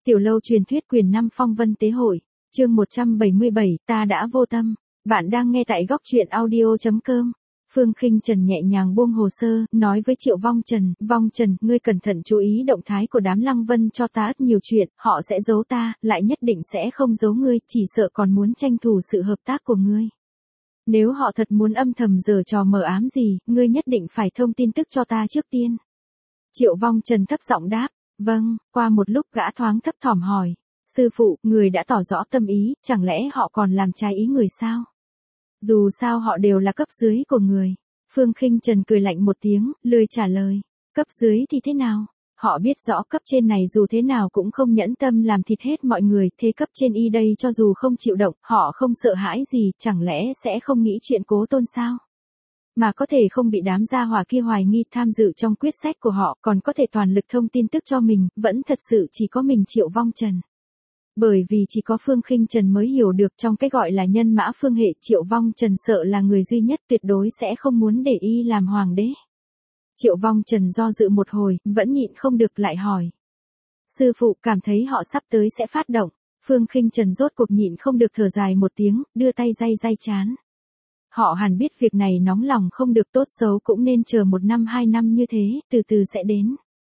Tiểu lâu truyền thuyết quyền 5 phong vân tế hội, chương 177, ta đã vô tâm. Bạn đang nghe tại góc truyện audio.com. Phương Khinh Trần nhẹ nhàng buông hồ sơ, nói với Triệu Vong Trần, ngươi cẩn thận chú ý động thái của đám Lăng Vân cho ta rất nhiều chuyện, họ sẽ giấu ta, lại nhất định sẽ không giấu ngươi, chỉ sợ còn muốn tranh thủ sự hợp tác của ngươi. Nếu họ thật muốn âm thầm giở trò mờ ám gì, ngươi nhất định phải thông tin tức cho ta trước tiên. Triệu Vong Trần thấp giọng đáp, vâng. Qua một lúc gã thoáng thấp thỏm hỏi, sư phụ, người đã tỏ rõ tâm ý, chẳng lẽ họ còn làm trái ý người sao? Dù sao họ đều là cấp dưới của người. Phương Khinh Trần cười lạnh một tiếng, lười trả lời. Cấp dưới thì thế nào? Họ biết rõ cấp trên này dù thế nào cũng không nhẫn tâm làm thịt hết mọi người, thế cấp trên y đây cho dù không chịu động, họ không sợ hãi gì, chẳng lẽ sẽ không nghĩ chuyện Cố Tôn sao? Mà có thể không bị đám gia hỏa kia hoài nghi tham dự trong quyết sách của họ, còn có thể toàn lực thông tin tức cho mình, vẫn thật sự chỉ có mình Triệu Vong Trần. Bởi vì chỉ có Phương Khinh Trần mới hiểu được trong cái gọi là nhân mã phương hệ, Triệu Vong Trần sợ là người duy nhất tuyệt đối sẽ không muốn để y làm hoàng đế. Triệu Vong Trần do dự một hồi, vẫn nhịn không được lại hỏi. Sư phụ cảm thấy họ sắp tới sẽ phát động. Phương Khinh Trần rốt cuộc nhịn không được thở dài một tiếng, đưa tay day trán. Họ hẳn biết việc này nóng lòng không được, tốt xấu cũng nên chờ 1 năm 2 năm như thế, từ từ sẽ đến.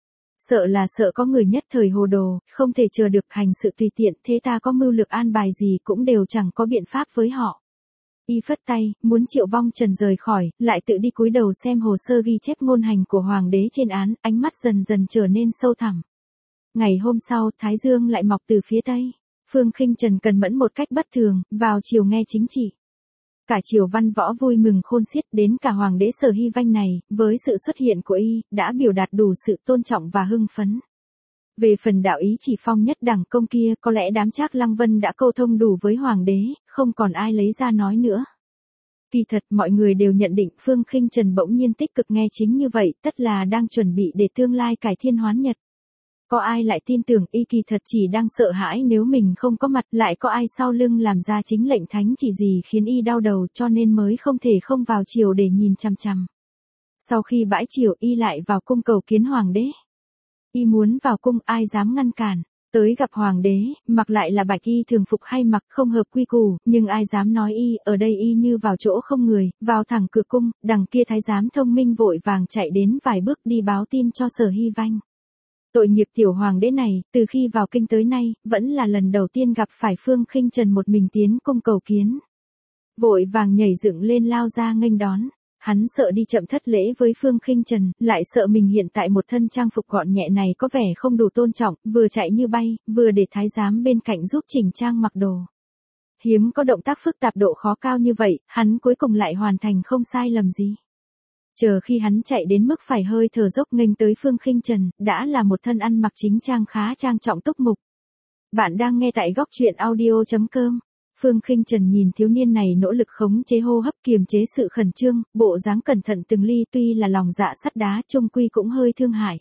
Sợ có người nhất thời hồ đồ, không thể chờ được, hành sự tùy tiện, thế ta có mưu lược an bài gì cũng đều chẳng có biện pháp với họ. Y phất tay, muốn Triệu Vong Trần rời khỏi, lại tự đi cúi đầu xem hồ sơ ghi chép ngôn hành của hoàng đế trên án, ánh mắt dần dần trở nên sâu thẳm. Ngày hôm sau, Thái Dương lại mọc từ phía tây. Phương Khinh Trần cần mẫn một cách bất thường, vào chiều nghe chính trị. Cả triều văn võ vui mừng khôn xiết, đến cả hoàng đế Sở Hy Vanh này, với sự xuất hiện của y, đã biểu đạt đủ sự tôn trọng và hưng phấn. Về phần đạo ý chỉ phong nhất đẳng công kia, có lẽ đám Trác Lăng Vân đã câu thông đủ với hoàng đế, không còn ai lấy ra nói nữa. Kỳ thật mọi người đều nhận định Phương Khinh Trần bỗng nhiên tích cực nghe chính như vậy, tất là đang chuẩn bị để tương lai cải thiên hoán nhật. Có ai lại tin tưởng y kỳ thật chỉ đang sợ hãi nếu mình không có mặt, lại có ai sau lưng làm ra chính lệnh thánh chỉ gì khiến y đau đầu, cho nên mới không thể không vào triều để nhìn chằm chằm. Sau khi bãi triều, y lại vào cung cầu kiến hoàng đế. Y muốn vào cung, ai dám ngăn cản. Tới gặp hoàng đế, mặc lại là bạch y thường phục hay mặc không hợp quy củ, nhưng ai dám nói y, ở đây y như vào chỗ không người, vào thẳng cửa cung, đằng kia thái giám thông minh vội vàng chạy đến vài bước đi báo tin cho Sở Hy Vanh. Tội nghiệp tiểu hoàng đế này, từ khi vào kinh tới nay, vẫn là lần đầu tiên gặp phải Phương Khinh Trần một mình tiến cung cầu kiến. Vội vàng nhảy dựng lên lao ra nghênh đón. Hắn sợ đi chậm thất lễ với Phương Khinh Trần, lại sợ mình hiện tại một thân trang phục gọn nhẹ này có vẻ không đủ tôn trọng, vừa chạy như bay, vừa để thái giám bên cạnh giúp chỉnh trang mặc đồ. Hiếm có động tác phức tạp độ khó cao như vậy, hắn cuối cùng lại hoàn thành không sai lầm gì. Chờ khi hắn chạy đến mức phải hơi thở dốc nghênh tới Phương Khinh Trần, đã là một thân ăn mặc chính trang khá trang trọng túc mục. Bạn đang nghe tại góc truyện audio.com. Phương Khinh Trần nhìn thiếu niên này nỗ lực khống chế hô hấp, kiềm chế sự khẩn trương, bộ dáng cẩn thận từng ly, tuy là lòng dạ sắt đá, chung quy cũng hơi thương hại.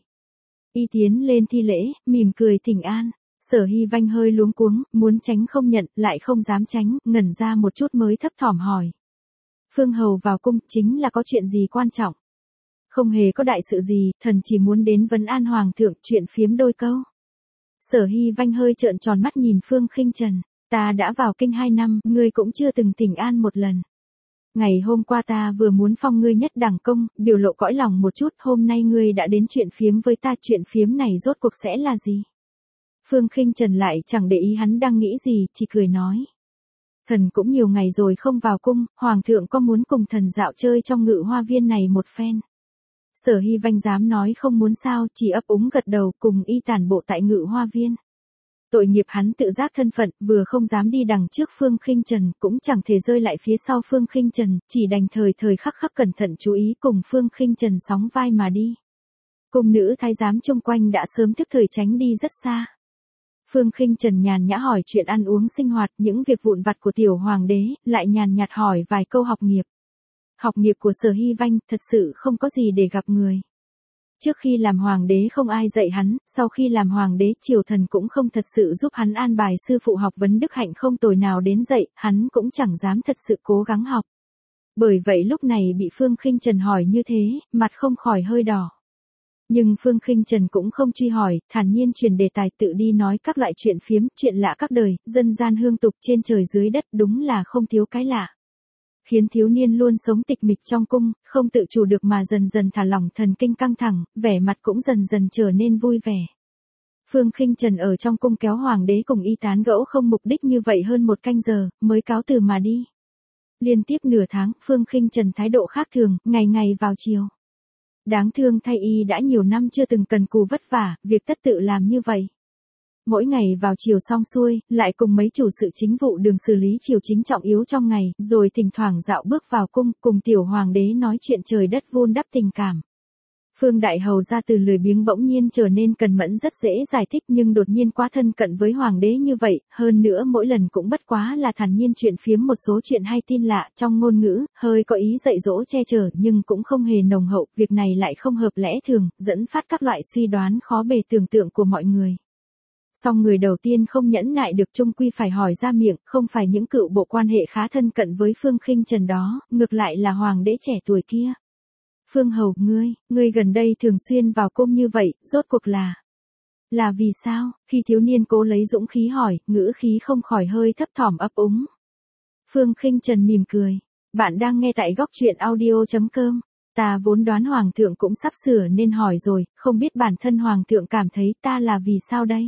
Y tiến lên thi lễ, mỉm cười thỉnh an. Sở Hy Vanh hơi luống cuống, muốn tránh không nhận, lại không dám tránh, ngẩn ra một chút mới thấp thỏm hỏi. Phương hầu vào cung chính là có chuyện gì quan trọng? Không hề có đại sự gì, thần chỉ muốn đến vấn an hoàng thượng, chuyện phiếm đôi câu. Sở Hy Vanh hơi trợn tròn mắt nhìn Phương Khinh Trần. Ta đã vào kinh 2 năm, ngươi cũng chưa từng thỉnh an một lần. Ngày hôm qua ta vừa muốn phong ngươi nhất đẳng công, biểu lộ cõi lòng một chút, hôm nay ngươi đã đến chuyện phiếm với ta, chuyện phiếm này rốt cuộc sẽ là gì? Phương Khinh Trần lại chẳng để ý hắn đang nghĩ gì, chỉ cười nói. Thần cũng nhiều ngày rồi không vào cung, hoàng thượng có muốn cùng thần dạo chơi trong Ngự Hoa Viên này một phen? Sở Hy Vanh dám nói không muốn sao, chỉ ấp úng gật đầu, cùng y tản bộ tại Ngự Hoa Viên. Tội nghiệp hắn tự giác thân phận, vừa không dám đi đằng trước Phương Khinh Trần, cũng chẳng thể rơi lại phía sau Phương Khinh Trần, chỉ đành thời khắc cẩn thận chú ý cùng Phương Khinh Trần sóng vai mà đi. Cung nữ thái giám chung quanh đã sớm thức thời tránh đi rất xa. Phương Khinh Trần nhàn nhã hỏi chuyện ăn uống sinh hoạt, những việc vụn vặt của tiểu hoàng đế, lại nhàn nhạt hỏi vài câu học nghiệp. Học nghiệp của Sở Hy Vanh thật sự không có gì để gặp người. Trước khi làm hoàng đế không ai dạy hắn, sau khi làm hoàng đế triều thần cũng không thật sự giúp hắn an bài sư phụ học vấn đức hạnh không tồi nào đến dạy, hắn cũng chẳng dám thật sự cố gắng học. Bởi vậy lúc này bị Phương Khinh Trần hỏi như thế, mặt không khỏi hơi đỏ. Nhưng Phương Khinh Trần cũng không truy hỏi, thản nhiên chuyển đề tài tự đi nói các loại chuyện phiếm, chuyện lạ các đời, dân gian hương tục trên trời dưới đất đúng là không thiếu cái lạ. Khiến thiếu niên luôn sống tịch mịch trong cung, không tự chủ được mà dần dần thả lỏng thần kinh căng thẳng, vẻ mặt cũng dần dần trở nên vui vẻ. Phương Khinh Trần ở trong cung kéo hoàng đế cùng y tán gẫu không mục đích như vậy hơn 1 canh giờ, mới cáo từ mà đi. Liên tiếp nửa tháng, Phương Khinh Trần thái độ khác thường, ngày ngày vào chiều. Đáng thương thay y đã nhiều năm chưa từng cần cù vất vả, việc tất tự làm như vậy. Mỗi ngày vào chiều xong xuôi, lại cùng mấy chủ sự chính vụ đường xử lý chiều chính trọng yếu trong ngày, rồi thỉnh thoảng dạo bước vào cung, cùng tiểu hoàng đế nói chuyện trời đất vun đắp tình cảm. Phương Đại Hầu ra từ lười biếng bỗng nhiên trở nên cần mẫn rất dễ giải thích nhưng đột nhiên quá thân cận với hoàng đế như vậy, hơn nữa mỗi lần cũng bất quá là thản nhiên chuyện phiếm một số chuyện hay tin lạ trong ngôn ngữ, hơi có ý dạy dỗ che chở nhưng cũng không hề nồng hậu, việc này lại không hợp lẽ thường, dẫn phát các loại suy đoán khó bề tưởng tượng của mọi người. Song người đầu tiên không nhẫn nại được chung quy phải hỏi ra miệng, không phải những cựu bộ quan hệ khá thân cận với Phương Khinh Trần đó, ngược lại là hoàng đế trẻ tuổi kia. Phương Hầu, ngươi gần đây thường xuyên vào cung như vậy, rốt cuộc là vì sao? Khi thiếu niên cố lấy dũng khí hỏi, ngữ khí không khỏi hơi thấp thỏm ấp úng. Phương Khinh Trần mỉm cười. Bạn đang nghe tại góc truyện audio.com. Ta vốn đoán hoàng thượng cũng sắp sửa nên hỏi rồi, không biết bản thân hoàng thượng cảm thấy ta là vì sao đây?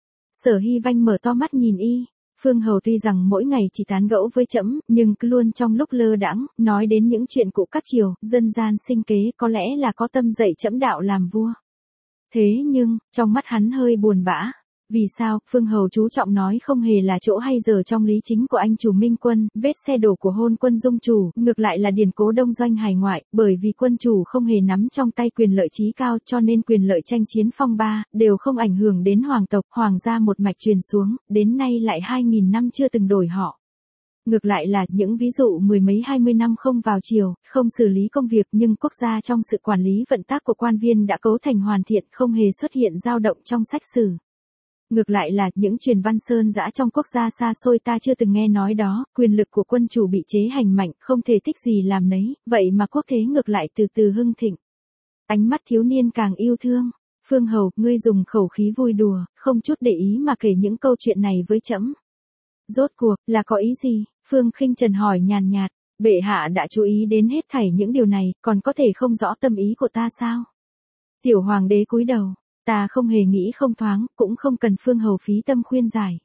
Sở Hy Vanh mở to mắt nhìn y. Phương Hầu tuy rằng mỗi ngày chỉ tán gẫu với trẫm, nhưng cứ luôn trong lúc lơ đãng nói đến những chuyện cũ các triều, dân gian sinh kế, có lẽ là có tâm dạy trẫm đạo làm vua. Thế nhưng, trong mắt hắn hơi buồn bã. Vì sao? Phương Hầu chú trọng nói không hề là chỗ hay giờ trong lý chính của anh chủ Minh Quân, vết xe đổ của hôn quân dung chủ, ngược lại là điển cố đông doanh hài ngoại, bởi vì quân chủ không hề nắm trong tay quyền lợi chí cao cho nên quyền lợi tranh chiến phong ba, đều không ảnh hưởng đến hoàng tộc, hoàng gia một mạch truyền xuống, đến nay lại 2.000 năm chưa từng đổi họ. Ngược lại là những ví dụ 10 mấy 20 năm không vào triều, không xử lý công việc nhưng quốc gia trong sự quản lý vận tác của quan viên đã cấu thành hoàn thiện, không hề xuất hiện dao động trong sách sử. Ngược lại là những truyền văn sơn dã trong quốc gia xa xôi ta chưa từng nghe nói đó, quyền lực của quân chủ bị chế hành mạnh, không thể thích gì làm nấy, vậy mà quốc thế ngược lại từ từ hưng thịnh. Ánh mắt thiếu niên càng yêu thương. Phương Hầu, ngươi dùng khẩu khí vui đùa, không chút để ý mà kể những câu chuyện này với trẫm. Rốt cuộc, là có ý gì? Phương Khinh Trần hỏi nhàn nhạt. Bệ hạ đã chú ý đến hết thảy những điều này, còn có thể không rõ tâm ý của ta sao? Tiểu hoàng đế cúi đầu. Ta không hề nghĩ không thoáng, cũng không cần Phương Hầu phí tâm khuyên giải.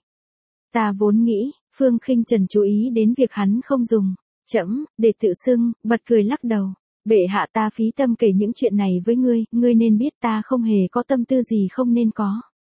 Ta vốn nghĩ, Phương Khinh Trần chú ý đến việc hắn không dùng trẫm để tự xưng, bật cười lắc đầu. Bệ hạ, ta phí tâm kể những chuyện này với ngươi nên biết ta không hề có tâm tư gì không nên có.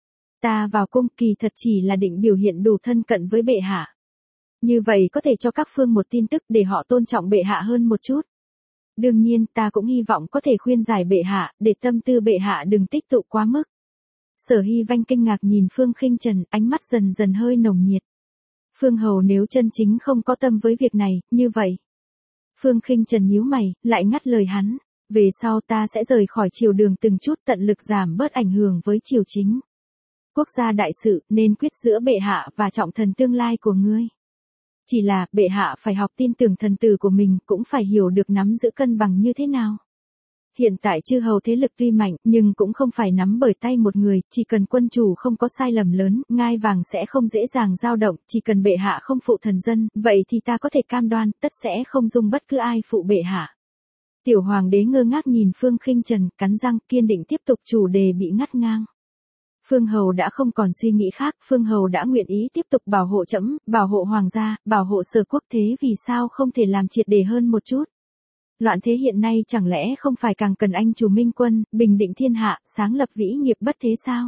Ta vào cung kỳ thật chỉ là định biểu hiện đủ thân cận với bệ hạ. Như vậy có thể cho các phương một tin tức để họ tôn trọng bệ hạ hơn một chút. Đương nhiên, ta cũng hy vọng có thể khuyên giải bệ hạ, để tâm tư bệ hạ đừng tích tụ quá mức. Sở Hy Vanh kinh ngạc nhìn Phương Khinh Trần, ánh mắt dần dần hơi nồng nhiệt. Phương Hầu nếu chân chính không có tâm với việc này, như vậy. Phương Khinh Trần nhíu mày, lại ngắt lời hắn. Về sau ta sẽ rời khỏi triều đường từng chút tận lực giảm bớt ảnh hưởng với triều chính. Quốc gia đại sự, nên quyết giữa bệ hạ và trọng thần tương lai của ngươi. Chỉ là, bệ hạ phải học tin tưởng thần tử của mình, cũng phải hiểu được nắm giữ cân bằng như thế nào. Hiện tại chư hầu thế lực tuy mạnh, nhưng cũng không phải nắm bởi tay một người, chỉ cần quân chủ không có sai lầm lớn, ngai vàng sẽ không dễ dàng dao động, chỉ cần bệ hạ không phụ thần dân, vậy thì ta có thể cam đoan, tất sẽ không dung bất cứ ai phụ bệ hạ. Tiểu hoàng đế ngơ ngác nhìn Phương Khinh Trần, cắn răng, kiên định tiếp tục chủ đề bị ngắt ngang. Phương Hầu đã không còn suy nghĩ khác, Phương Hầu đã nguyện ý tiếp tục bảo hộ trẫm, bảo hộ hoàng gia, bảo hộ Sở quốc, thế vì sao không thể làm triệt để hơn một chút? Loạn thế hiện nay chẳng lẽ không phải càng cần anh chủ Minh Quân, bình định thiên hạ, sáng lập vĩ nghiệp bất thế sao?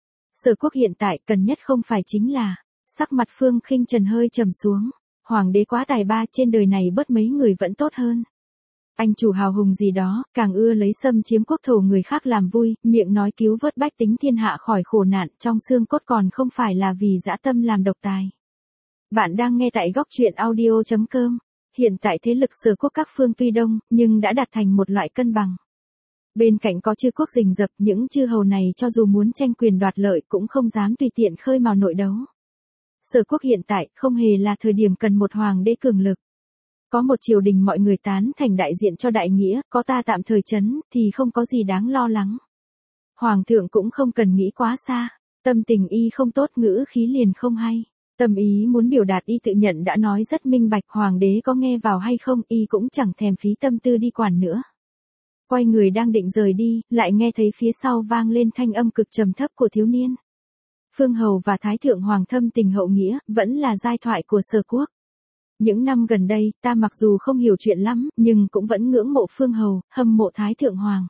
Sở quốc hiện tại cần nhất không phải chính là, sắc mặt Phương Khinh Trần hơi trầm xuống, hoàng đế quá tài ba, trên đời này bớt mấy người vẫn tốt hơn. Anh chủ hào hùng gì đó, càng ưa lấy xâm chiếm quốc thổ người khác làm vui, miệng nói cứu vớt bách tính thiên hạ khỏi khổ nạn, trong xương cốt còn không phải là vì dã tâm làm độc tài. Bạn đang nghe tại góc truyện audio.com. Hiện tại thế lực Sở quốc các phương tuy đông, nhưng đã đạt thành một loại cân bằng. Bên cạnh có chư quốc rình rập, những chư hầu này cho dù muốn tranh quyền đoạt lợi cũng không dám tùy tiện khơi mào nội đấu. Sở quốc hiện tại không hề là thời điểm cần một hoàng đế cường lực. Có một triều đình mọi người tán thành đại diện cho đại nghĩa, có ta tạm thời chấn, thì không có gì đáng lo lắng. Hoàng thượng cũng không cần nghĩ quá xa, tâm tình y không tốt ngữ khí liền không hay. Tâm ý muốn biểu đạt y tự nhận đã nói rất minh bạch, hoàng đế có nghe vào hay không y cũng chẳng thèm phí tâm tư đi quản nữa. Quay người đang định rời đi, lại nghe thấy phía sau vang lên thanh âm cực trầm thấp của thiếu niên. Phương Hầu và Thái Thượng Hoàng thâm tình hậu nghĩa, vẫn là giai thoại của Sở Quốc. Những năm gần đây, ta mặc dù không hiểu chuyện lắm, nhưng cũng vẫn ngưỡng mộ Phương Hầu, hâm mộ Thái Thượng Hoàng.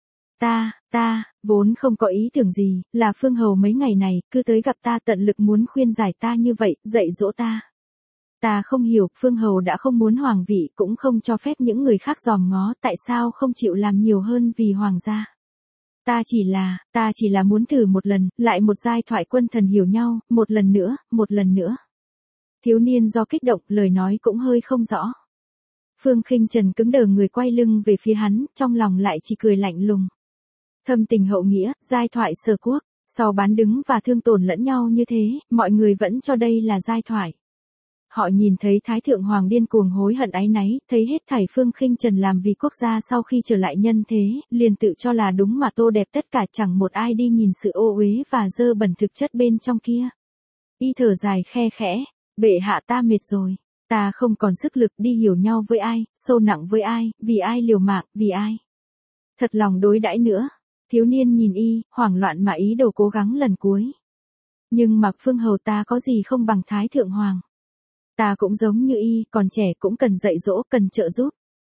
Ta, vốn không có ý tưởng gì, là Phương Hầu mấy ngày này, cứ tới gặp ta tận lực muốn khuyên giải ta như vậy, dạy dỗ ta. Ta không hiểu, Phương Hầu đã không muốn hoàng vị, cũng không cho phép những người khác dòm ngó, tại sao không chịu làm nhiều hơn vì hoàng gia. Ta chỉ là muốn thử một lần, lại một giai thoại quân thần hiểu nhau, một lần nữa. Thiếu niên do kích động, lời nói cũng hơi không rõ. Phương Khinh Trần cứng đờ người quay lưng về phía hắn, trong lòng lại chỉ cười lạnh lùng. Thâm tình hậu nghĩa, giai thoại Sở Quốc, sau bán đứng và thương tổn lẫn nhau như thế, mọi người vẫn cho đây là giai thoại. Họ nhìn thấy Thái Thượng Hoàng điên cuồng hối hận áy náy, thấy hết thảy Phương Khinh Trần làm vì quốc gia sau khi trở lại nhân thế, liền tự cho là đúng mà tô đẹp tất cả, chẳng một ai đi nhìn sự ô uế và dơ bẩn thực chất bên trong kia. Y thở dài khe khẽ, bệ hạ ta mệt rồi, ta không còn sức lực đi hiểu nhau với ai, sâu nặng với ai, vì ai liều mạng, vì ai. Thật lòng đối đãi nữa. Thiếu niên nhìn y, hoảng loạn mà ý đồ cố gắng lần cuối. Nhưng mà Phương Hầu ta có gì không bằng Thái Thượng Hoàng. Ta cũng giống như y, còn trẻ cũng cần dạy dỗ, cần trợ giúp.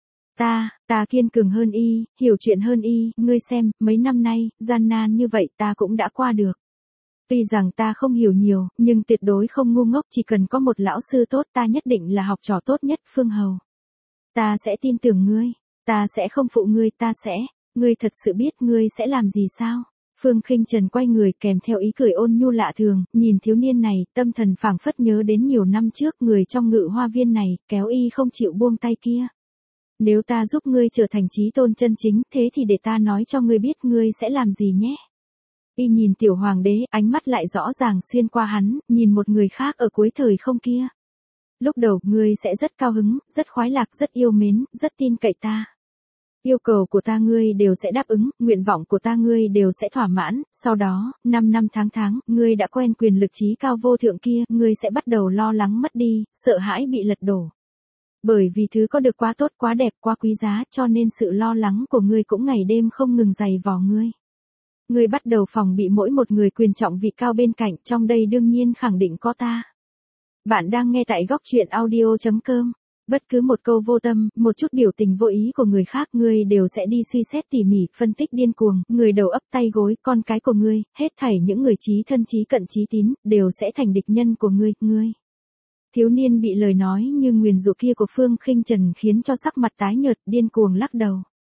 Ta kiên cường hơn y, hiểu chuyện hơn y, ngươi xem, mấy năm nay, gian nan như vậy ta cũng đã qua được. Tuy rằng ta không hiểu nhiều, nhưng tuyệt đối không ngu ngốc, chỉ cần có một lão sư tốt ta nhất định là học trò tốt nhất, Phương Hầu. Ta sẽ tin tưởng ngươi, ta sẽ không phụ ngươi, ngươi thật sự biết ngươi sẽ làm gì sao? Phương Khinh Trần quay người kèm theo ý cười ôn nhu lạ thường, nhìn thiếu niên này, tâm thần phảng phất nhớ đến nhiều năm trước người trong Ngự Hoa Viên này, kéo y không chịu buông tay kia. Nếu ta giúp ngươi trở thành chí tôn chân chính, thế thì để ta nói cho ngươi biết ngươi sẽ làm gì nhé. Y nhìn tiểu hoàng đế, ánh mắt lại rõ ràng xuyên qua hắn, nhìn một người khác ở cuối thời không kia. Lúc đầu, ngươi sẽ rất cao hứng, rất khoái lạc, rất yêu mến, rất tin cậy ta. Yêu cầu của ta ngươi đều sẽ đáp ứng, nguyện vọng của ta ngươi đều sẽ thỏa mãn, sau đó, 5 năm tháng, ngươi đã quen quyền lực trí cao vô thượng kia, ngươi sẽ bắt đầu lo lắng mất đi, sợ hãi bị lật đổ. Bởi vì thứ có được quá tốt, quá đẹp, quá quý giá, cho nên sự lo lắng của ngươi cũng ngày đêm không ngừng dày vò ngươi. Ngươi bắt đầu phòng bị mỗi một người quyền trọng vị cao bên cạnh, trong đây đương nhiên khẳng định có ta. Bạn đang nghe tại góc truyện audio.com. Bất cứ một câu vô tâm, một chút biểu tình vô ý của người khác ngươi đều sẽ đi suy xét tỉ mỉ, phân tích điên cuồng, người đầu ấp tay gối, con cái của ngươi, hết thảy những người chí thân chí cận chí tín, đều sẽ thành địch nhân của ngươi. Thiếu niên bị lời nói như nguyền rủa kia của Phương Khinh Trần khiến cho sắc mặt tái nhợt, điên cuồng lắc đầu.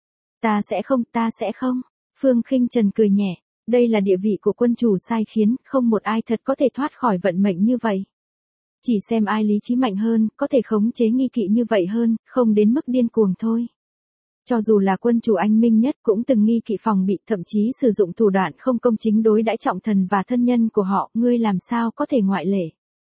Ta sẽ không. Phương Khinh Trần cười nhẹ, đây là địa vị của quân chủ sai khiến, không một ai thật có thể thoát khỏi vận mệnh như vậy. Chỉ xem ai lý trí mạnh hơn, có thể khống chế nghi kỵ như vậy hơn, không đến mức điên cuồng thôi. Cho dù là quân chủ anh minh nhất cũng từng nghi kỵ phòng bị, thậm chí sử dụng thủ đoạn không công chính đối đãi trọng thần và thân nhân của họ, ngươi làm sao có thể ngoại lệ.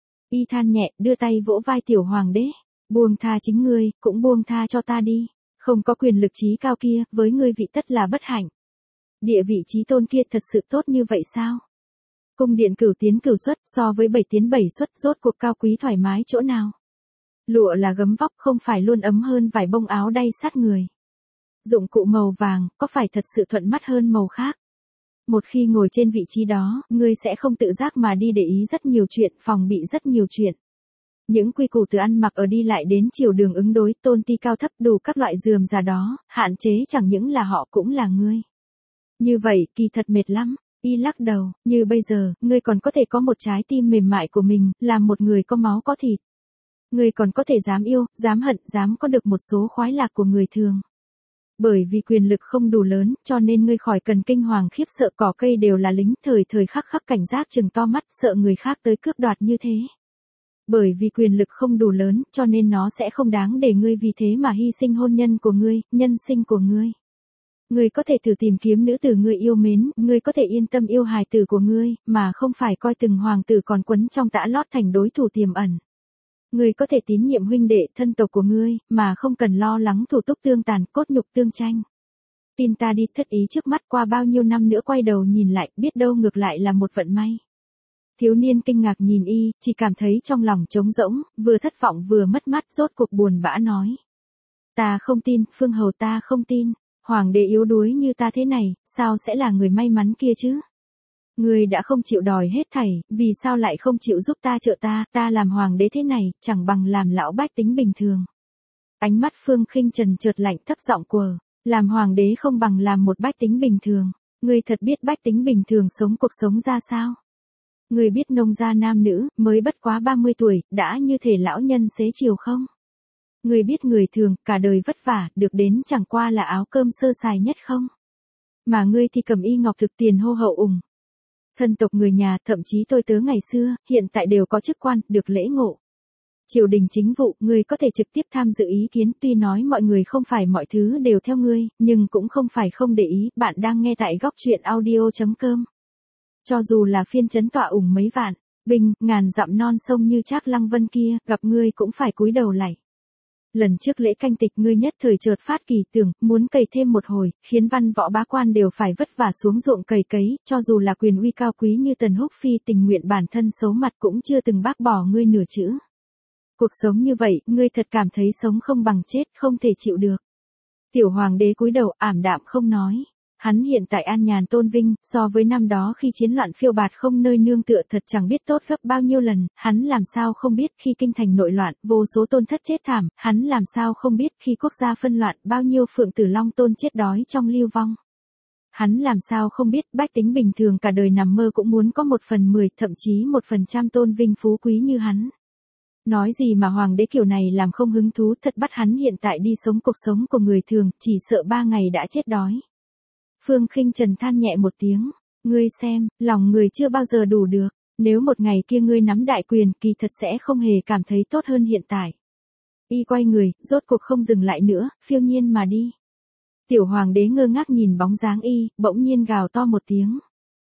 Y than nhẹ, đưa tay vỗ vai tiểu hoàng đế, buông tha chính ngươi, cũng buông tha cho ta đi, không có quyền lực trí cao kia, với ngươi vị tất là bất hạnh. Địa vị chí tôn kia thật sự tốt như vậy sao? Cung điện cửu tiến cửu xuất so với 7 tiến 7 xuất rốt cuộc cao quý thoải mái chỗ nào? Lụa là gấm vóc không phải luôn ấm hơn vải bông áo đay sát người. Dụng cụ màu vàng có phải thật sự thuận mắt hơn màu khác? Một khi ngồi trên vị trí đó, ngươi sẽ không tự giác mà đi để ý rất nhiều chuyện, phòng bị rất nhiều chuyện. Những quy củ từ ăn mặc ở đi lại đến chiều đường ứng đối, tôn ti cao thấp đủ các loại rườm rà đó, hạn chế chẳng những là họ cũng là ngươi. Như vậy, kỳ thật mệt lắm. Y lắc đầu, như bây giờ, ngươi còn có thể có một trái tim mềm mại của mình, làm một người có máu có thịt. Ngươi còn có thể dám yêu, dám hận, dám có được một số khoái lạc của người thường. Bởi vì quyền lực không đủ lớn, cho nên ngươi khỏi cần kinh hoàng khiếp sợ, cỏ cây đều là lính, thời khắc cảnh giác chừng to mắt, sợ người khác tới cướp đoạt như thế. Bởi vì quyền lực không đủ lớn, cho nên nó sẽ không đáng để ngươi vì thế mà hy sinh hôn nhân của ngươi, nhân sinh của ngươi. Ngươi có thể thử tìm kiếm nữ tử ngươi yêu mến, ngươi có thể yên tâm yêu hài tử của ngươi, mà không phải coi từng hoàng tử còn quấn trong tã lót thành đối thủ tiềm ẩn. Ngươi có thể tín nhiệm huynh đệ thân tộc của ngươi, mà không cần lo lắng thủ túc tương tàn, cốt nhục tương tranh. tin ta đi, thất ý trước mắt qua bao nhiêu năm nữa quay đầu nhìn lại, biết đâu ngược lại là một vận may. Thiếu niên kinh ngạc nhìn y, chỉ cảm thấy trong lòng trống rỗng, vừa thất vọng vừa mất mát, rốt cuộc buồn bã nói. Ta không tin, Phương Hầu, ta không tin, hoàng đế yếu đuối như ta thế này, sao sẽ là người may mắn kia chứ? Ngươi đã không chịu đòi hết thảy, vì sao lại không chịu giúp ta trợ ta làm hoàng đế thế này, chẳng bằng làm lão bách tính bình thường. Ánh mắt Phương Khinh Trần chợt lạnh, thấp giọng quờ, làm hoàng đế không bằng làm một bách tính bình thường, ngươi thật biết bách tính bình thường sống cuộc sống ra sao? Ngươi biết nông gia nam nữ, mới bất quá 30 tuổi, đã như thể lão nhân xế chiều không? Ngươi biết người thường, cả đời vất vả, được đến chẳng qua là áo cơm sơ sài nhất không? Mà ngươi thì cầm y ngọc thực, tiền hô hậu ủng. Thân tộc người nhà, thậm chí tôi tớ ngày xưa, hiện tại đều có chức quan, được lễ ngộ. Triều đình chính vụ, ngươi có thể trực tiếp tham dự ý kiến, tuy nói mọi người không phải mọi thứ đều theo ngươi, nhưng cũng không phải không để ý, bạn đang nghe tại góc truyện audio.com. Cho dù là phiên trấn tọa ủng mấy vạn, binh, ngàn dặm non sông như Trác Lăng Vân kia, gặp ngươi cũng phải cúi đầu lạy. Lần trước lễ canh tịch ngươi nhất thời chợt phát kỳ tưởng, muốn cày thêm một hồi, khiến văn võ bá quan đều phải vất vả xuống ruộng cày cấy, cho dù là quyền uy cao quý như Tần Húc Phi tình nguyện bản thân xấu mặt cũng chưa từng bác bỏ ngươi nửa chữ. Cuộc sống như vậy, ngươi thật cảm thấy sống không bằng chết, không thể chịu được. Tiểu hoàng đế cúi đầu ảm đạm không nói. Hắn hiện tại an nhàn tôn vinh, so với năm đó khi chiến loạn phiêu bạt không nơi nương tựa thật chẳng biết tốt gấp bao nhiêu lần, hắn làm sao không biết khi kinh thành nội loạn, vô số tôn thất chết thảm, hắn làm sao không biết khi quốc gia phân loạn, bao nhiêu phượng tử long tôn chết đói trong lưu vong. Hắn làm sao không biết bách tính bình thường cả đời nằm mơ cũng muốn có 1/10, thậm chí 1% tôn vinh phú quý như hắn. Nói gì mà hoàng đế kiểu này làm không hứng thú, thật bắt hắn hiện tại đi sống cuộc sống của người thường, chỉ sợ 3 ngày đã chết đói. Phương Khinh Trần than nhẹ một tiếng, ngươi xem, lòng người chưa bao giờ đủ được, nếu một ngày kia ngươi nắm đại quyền, kỳ thật sẽ không hề cảm thấy tốt hơn hiện tại. Y quay người, rốt cuộc không dừng lại nữa, phiêu nhiên mà đi. Tiểu hoàng đế ngơ ngác nhìn bóng dáng y, bỗng nhiên gào to một tiếng.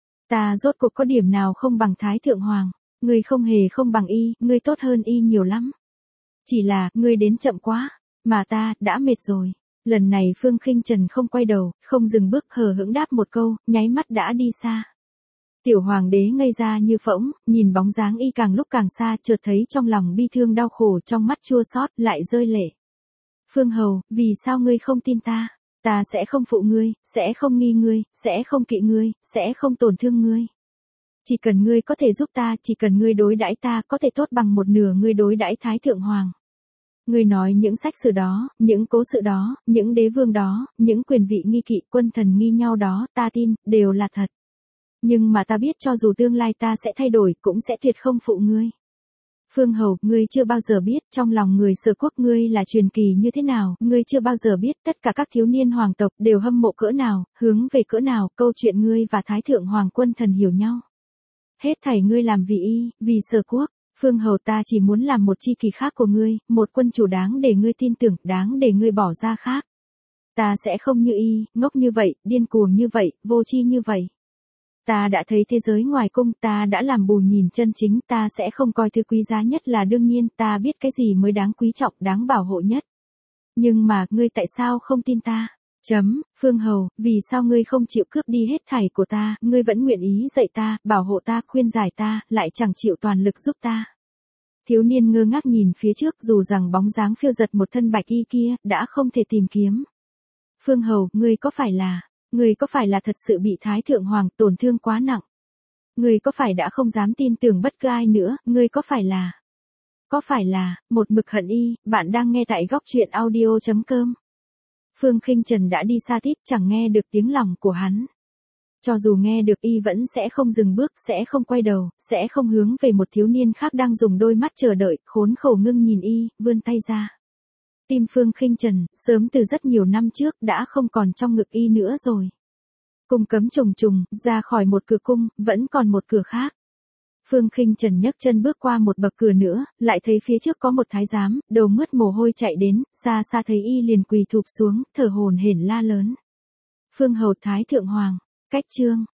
Ta rốt cuộc có điểm nào không bằng Thái Thượng Hoàng, ngươi không hề không bằng y, ngươi tốt hơn y nhiều lắm. Chỉ là, ngươi đến chậm quá, mà ta, đã mệt rồi. Lần này Phương Khinh Trần không quay đầu, không dừng bước, hờ hững đáp một câu, nháy mắt đã đi xa. Tiểu hoàng đế ngây ra như phỗng, nhìn bóng dáng y càng lúc càng xa, chợt thấy trong lòng bi thương đau khổ, trong mắt chua xót, lại rơi lệ. Phương Hầu, vì sao ngươi không tin ta? Ta sẽ không phụ ngươi, sẽ không nghi ngươi, sẽ không kỵ ngươi, sẽ không tổn thương ngươi. Chỉ cần ngươi có thể giúp ta, chỉ cần ngươi đối đãi ta có thể tốt bằng một nửa ngươi đối đãi Thái Thượng Hoàng. Ngươi nói những sách sử đó, những cố sự đó, những đế vương đó, những quyền vị nghi kỵ quân thần nghi nhau đó, ta tin, đều là thật. Nhưng mà ta biết cho dù tương lai ta sẽ thay đổi, cũng sẽ tuyệt không phụ ngươi. Phương Hầu, ngươi chưa bao giờ biết, trong lòng người Sở Quốc ngươi là truyền kỳ như thế nào, ngươi chưa bao giờ biết tất cả các thiếu niên hoàng tộc đều hâm mộ cỡ nào, hướng về cỡ nào, câu chuyện ngươi và Thái Thượng Hoàng quân thần hiểu nhau. Hết thảy ngươi làm vì y, vì Sở Quốc. Phương Hầu, ta chỉ muốn làm một tri kỷ khác của ngươi, một quân chủ đáng để ngươi tin tưởng, đáng để ngươi bỏ ra khác. Ta sẽ không như y, ngốc như vậy, điên cuồng như vậy, vô tri như vậy. Ta đã thấy thế giới ngoài cung, ta đã làm bù nhìn chân chính, ta sẽ không coi thứ quý giá nhất là đương nhiên, ta biết cái gì mới đáng quý trọng, đáng bảo hộ nhất. Nhưng mà, ngươi tại sao không tin ta? Phương Hầu, vì sao ngươi không chịu cướp đi hết thảy của ta, ngươi vẫn nguyện ý dạy ta, bảo hộ ta, khuyên giải ta, lại chẳng chịu toàn lực giúp ta. Thiếu niên ngơ ngác nhìn phía trước, dù rằng bóng dáng phiêu giật một thân bạch y kia, đã không thể tìm kiếm. Phương Hầu, ngươi có phải là thật sự bị Thái Thượng Hoàng tổn thương quá nặng? Ngươi có phải đã không dám tin tưởng bất cứ ai nữa, ngươi có phải là, một mực hận y, bạn đang nghe tại góc truyện audio.com. Phương Khinh Trần đã đi xa tít, chẳng nghe được tiếng lòng của hắn. Cho dù nghe được y vẫn sẽ không dừng bước, sẽ không quay đầu, sẽ không hướng về một thiếu niên khác đang dùng đôi mắt chờ đợi, khốn khổ ngưng nhìn y, vươn tay ra. Tim Phương Khinh Trần, sớm từ rất nhiều năm trước, đã không còn trong ngực y nữa rồi. Cung cấm trùng trùng, ra khỏi một cửa cung, vẫn còn một cửa khác. Phương Khinh Trần nhấc chân bước qua một bậc cửa nữa, lại thấy phía trước có một thái giám, đầu mướt mồ hôi chạy đến, xa xa thấy y liền quỳ thụp xuống, thở hổn hển la lớn. Phương Hầu, Thái Thượng Hoàng, cách chương.